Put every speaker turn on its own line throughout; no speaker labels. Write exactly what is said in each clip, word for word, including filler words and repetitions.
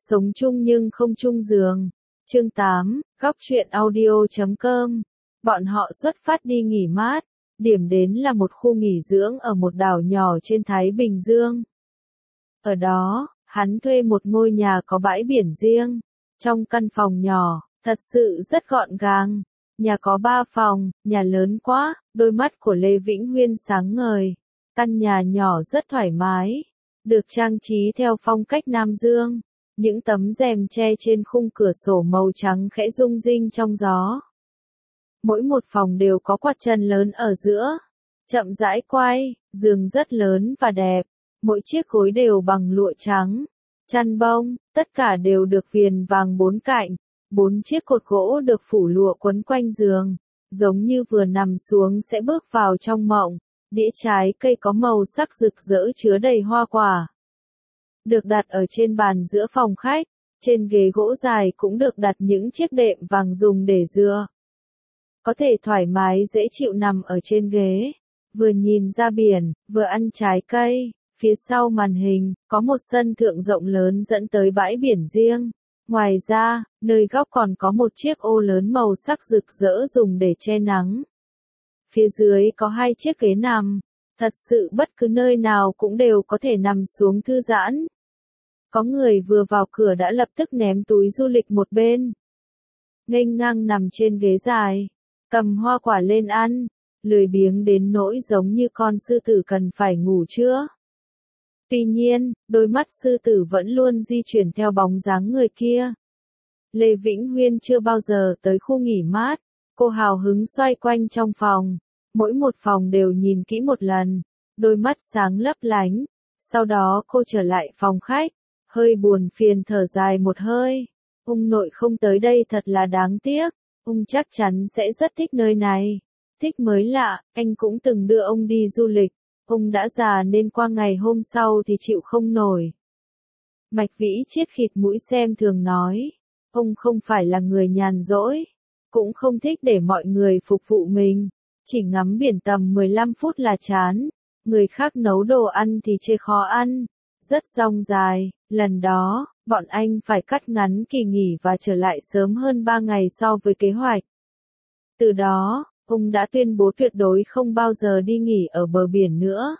Sống chung nhưng không chung giường. Chương tám, góc truyện audio chấm com. Bọn họ xuất phát đi nghỉ mát. Điểm đến là một khu nghỉ dưỡng ở một đảo nhỏ trên Thái Bình Dương. Ở đó, hắn thuê một ngôi nhà có bãi biển riêng. Trong căn phòng nhỏ, thật sự rất gọn gàng. Nhà có ba phòng, nhà lớn quá, đôi mắt của Lê Vĩnh Huyên sáng ngời. Căn nhà nhỏ rất thoải mái, được trang trí theo phong cách Nam Dương. Những tấm rèm che trên khung cửa sổ màu trắng khẽ rung rinh trong gió. Mỗi một phòng đều có quạt chân lớn ở giữa, chậm rãi quay, giường rất lớn và đẹp. Mỗi chiếc gối đều bằng lụa trắng, chăn bông, tất cả đều được viền vàng bốn cạnh. Bốn chiếc cột gỗ được phủ lụa quấn quanh giường, giống như vừa nằm xuống sẽ bước vào trong mộng. Đĩa trái cây có màu sắc rực rỡ chứa đầy hoa quả, được đặt ở trên bàn giữa phòng khách. Trên ghế gỗ dài cũng được đặt những chiếc đệm vàng dùng để dựa. Có thể thoải mái dễ chịu nằm ở trên ghế, vừa nhìn ra biển, vừa ăn trái cây. Phía sau màn hình, có một sân thượng rộng lớn dẫn tới bãi biển riêng. Ngoài ra, nơi góc còn có một chiếc ô lớn màu sắc rực rỡ dùng để che nắng. Phía dưới có hai chiếc ghế nằm. Thật sự bất cứ nơi nào cũng đều có thể nằm xuống thư giãn. Có người vừa vào cửa đã lập tức ném túi du lịch một bên. Nghênh ngang nằm trên ghế dài, cầm hoa quả lên ăn, lười biếng đến nỗi giống như con sư tử cần phải ngủ trưa. Tuy nhiên, đôi mắt sư tử vẫn luôn di chuyển theo bóng dáng người kia. Lê Vĩnh Huyên chưa bao giờ tới khu nghỉ mát. Cô hào hứng xoay quanh trong phòng. Mỗi một phòng đều nhìn kỹ một lần. Đôi mắt sáng lấp lánh. Sau đó cô trở lại phòng khách. Hơi buồn phiền thở dài một hơi. Ông nội không tới đây thật là đáng tiếc. Ông chắc chắn sẽ rất thích nơi này. Thích mới lạ, anh cũng từng đưa ông đi du lịch. Ông đã già nên qua ngày hôm sau thì chịu không nổi. Mạch Vĩ Chiết khịt mũi xem thường nói. Ông không phải là người nhàn rỗi. Cũng không thích để mọi người phục vụ mình. Chỉ ngắm biển tầm mười lăm phút là chán. Người khác nấu đồ ăn thì chê khó ăn. Rất dong dài. Lần đó, bọn anh phải cắt ngắn kỳ nghỉ và trở lại sớm hơn ba ngày so với kế hoạch. Từ đó, ông đã tuyên bố tuyệt đối không bao giờ đi nghỉ ở bờ biển nữa.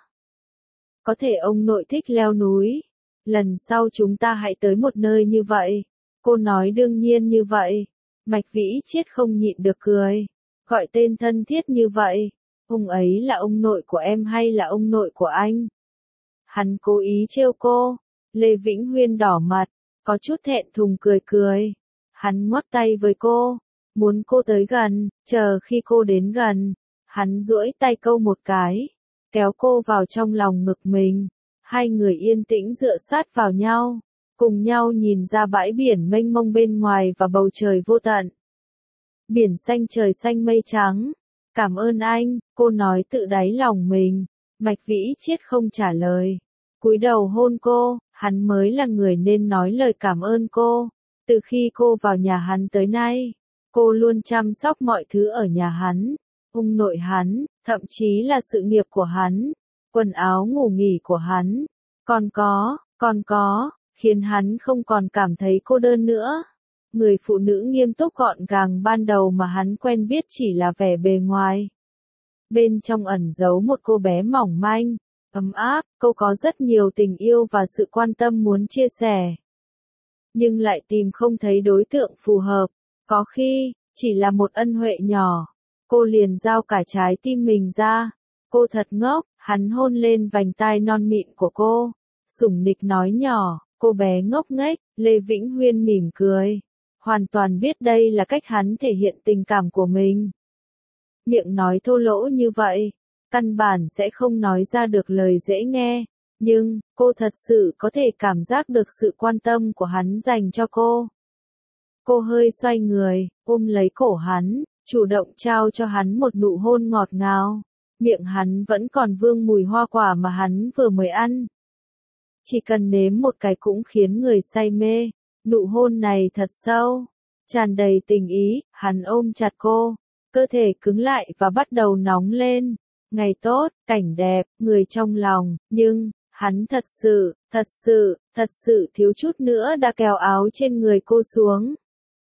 Có thể ông nội thích leo núi. Lần sau chúng ta hãy tới một nơi như vậy. Cô nói đương nhiên như vậy. Mạch Vĩ Chiết không nhịn được cười. Gọi tên thân thiết như vậy. Ông ấy là ông nội của em hay là ông nội của anh? Hắn cố ý trêu cô. Lê Vĩnh Huyên đỏ mặt, có chút thẹn thùng cười cười. Hắn ngoắc tay với cô, muốn cô tới gần, chờ khi cô đến gần. Hắn duỗi tay câu một cái, kéo cô vào trong lòng ngực mình. Hai người yên tĩnh dựa sát vào nhau, cùng nhau nhìn ra bãi biển mênh mông bên ngoài và bầu trời vô tận. Biển xanh trời xanh mây trắng. Cảm ơn anh, cô nói tự đáy lòng mình. Mạch Vĩ Chiết không trả lời. Cúi đầu hôn cô, hắn mới là người nên nói lời cảm ơn cô. Từ khi cô vào nhà hắn tới nay, cô luôn chăm sóc mọi thứ ở nhà hắn. Ông nội hắn, thậm chí là sự nghiệp của hắn, quần áo ngủ nghỉ của hắn. Còn có, còn có, khiến hắn không còn cảm thấy cô đơn nữa. Người phụ nữ nghiêm túc gọn gàng ban đầu mà hắn quen biết chỉ là vẻ bề ngoài. Bên trong ẩn giấu một cô bé mỏng manh, ấm áp, cô có rất nhiều tình yêu và sự quan tâm muốn chia sẻ. Nhưng lại tìm không thấy đối tượng phù hợp. Có khi, chỉ là một ân huệ nhỏ, cô liền giao cả trái tim mình ra. Cô thật ngốc, hắn hôn lên vành tai non mịn của cô. Sủng nịch nói nhỏ, cô bé ngốc nghếch. Lê Vĩnh Huyên mỉm cười. Hoàn toàn biết đây là cách hắn thể hiện tình cảm của mình. Miệng nói thô lỗ như vậy, căn bản sẽ không nói ra được lời dễ nghe. Nhưng, cô thật sự có thể cảm giác được sự quan tâm của hắn dành cho cô. Cô hơi xoay người, ôm lấy cổ hắn, chủ động trao cho hắn một nụ hôn ngọt ngào. Miệng hắn vẫn còn vương mùi hoa quả mà hắn vừa mới ăn. Chỉ cần nếm một cái cũng khiến người say mê. Nụ hôn này thật sâu, tràn đầy tình ý. Hắn ôm chặt cô, cơ thể cứng lại và bắt đầu nóng lên. Ngày tốt, cảnh đẹp, người trong lòng, nhưng Hắn thật sự, thật sự, thật sự thiếu chút nữa đã kéo áo trên người cô xuống.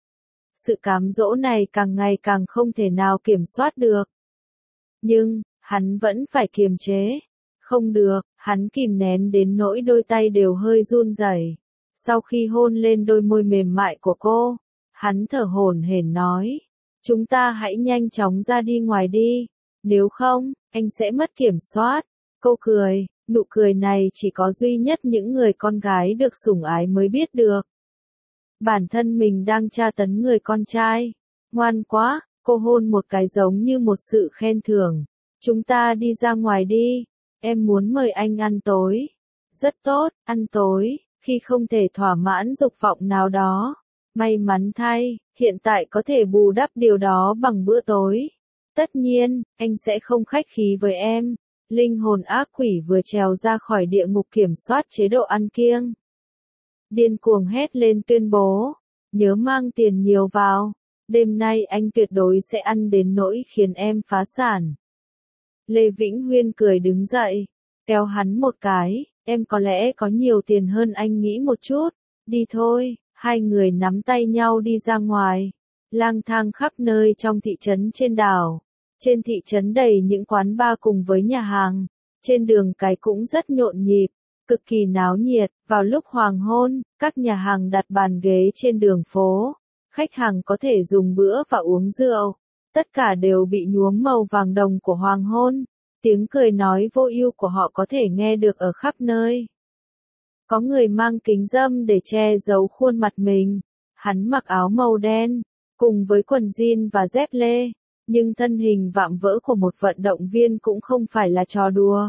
Sự cám dỗ này càng ngày càng không thể nào kiểm soát được. Nhưng, hắn vẫn phải kiềm chế. Không được, hắn kìm nén đến nỗi đôi tay đều hơi run rẩy. Sau khi hôn lên đôi môi mềm mại của cô, hắn thở hổn hển nói, chúng ta hãy nhanh chóng ra đi ngoài đi, nếu không, anh sẽ mất kiểm soát. Cô cười, nụ cười này chỉ có duy nhất những người con gái được sủng ái mới biết được. Bản thân mình đang tra tấn người con trai. Ngoan quá, cô hôn một cái giống như một sự khen thưởng. Chúng ta đi ra ngoài đi, em muốn mời anh ăn tối. Rất tốt, ăn tối, khi không thể thỏa mãn dục vọng nào đó. May mắn thay, hiện tại có thể bù đắp điều đó bằng bữa tối. Tất nhiên, anh sẽ không khách khí với em. Linh hồn ác quỷ vừa trèo ra khỏi địa ngục kiểm soát chế độ ăn kiêng. Điên cuồng hét lên tuyên bố, nhớ mang tiền nhiều vào, đêm nay anh tuyệt đối sẽ ăn đến nỗi khiến em phá sản. Lê Vĩnh Huyên cười đứng dậy, kéo hắn một cái, em có lẽ có nhiều tiền hơn anh nghĩ một chút, đi thôi, hai người nắm tay nhau đi ra ngoài, lang thang khắp nơi trong thị trấn trên đảo. Trên thị trấn đầy những quán bar cùng với nhà hàng, trên đường cái cũng rất nhộn nhịp, cực kỳ náo nhiệt. Vào lúc hoàng hôn, các nhà hàng đặt bàn ghế trên đường phố, khách hàng có thể dùng bữa và uống rượu, tất cả đều bị nhuốm màu vàng đồng của hoàng hôn, tiếng cười nói vô ưu của họ có thể nghe được ở khắp nơi. Có người mang kính râm để che giấu khuôn mặt mình, hắn mặc áo màu đen, cùng với quần jean và dép lê. Nhưng thân hình vạm vỡ của một vận động viên cũng không phải là trò đùa.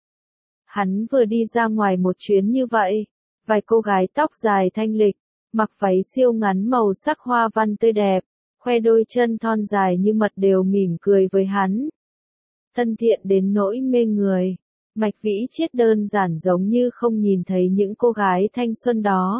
Hắn vừa đi ra ngoài một chuyến như vậy, vài cô gái tóc dài thanh lịch, mặc váy siêu ngắn màu sắc hoa văn tươi đẹp, khoe đôi chân thon dài như mật đều mỉm cười với hắn. Thân thiện đến nỗi mê người, Mạch Vĩ Chiết đơn giản giống như không nhìn thấy những cô gái thanh xuân đó.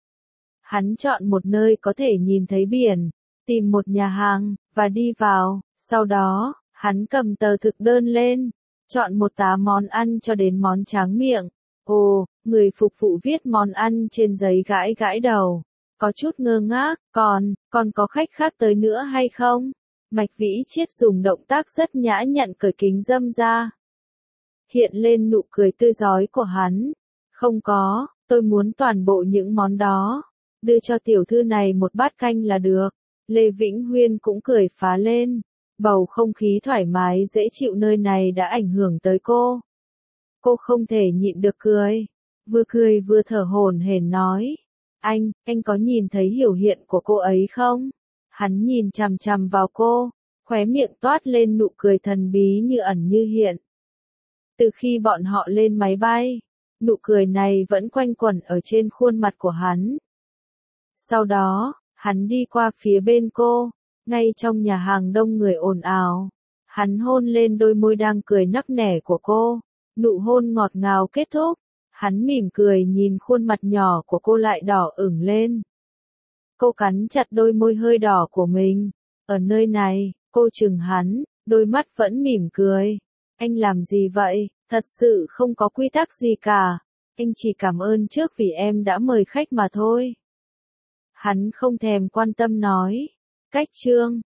Hắn chọn một nơi có thể nhìn thấy biển, tìm một nhà hàng, và đi vào. Sau đó, hắn cầm tờ thực đơn lên, chọn một tá món ăn cho đến món tráng miệng. Ồ, người phục vụ viết món ăn trên giấy gãi gãi đầu, có chút ngơ ngác, còn, còn có khách khác tới nữa hay không? Mạch Vĩ Chiết dùng động tác rất nhã nhặn cởi kính râm ra. Hiện lên nụ cười tươi rói của hắn. Không có, tôi muốn toàn bộ những món đó. Đưa cho tiểu thư này một bát canh là được. Lê Vĩnh Huyên cũng cười phá lên. Bầu không khí thoải mái dễ chịu nơi này đã ảnh hưởng tới cô. Cô không thể nhịn được cười. Vừa cười vừa thở hổn hển nói. Anh, anh có nhìn thấy biểu hiện của cô ấy không? Hắn nhìn chằm chằm vào cô, khóe miệng toát lên nụ cười thần bí như ẩn như hiện. Từ khi bọn họ lên máy bay, nụ cười này vẫn quanh quẩn ở trên khuôn mặt của hắn. Sau đó, hắn đi qua phía bên cô, ngay trong nhà hàng đông người ồn ào. Hắn hôn lên đôi môi đang cười nắc nẻ của cô, nụ hôn ngọt ngào kết thúc. Hắn mỉm cười nhìn khuôn mặt nhỏ của cô lại đỏ ửng lên. Cô cắn chặt đôi môi hơi đỏ của mình. Ở nơi này, cô chừng hắn, đôi mắt vẫn mỉm cười. Anh làm gì vậy? Thật sự không có quy tắc gì cả. Anh chỉ cảm ơn trước vì em đã mời khách mà thôi. Hắn không thèm quan tâm nói. Cách chương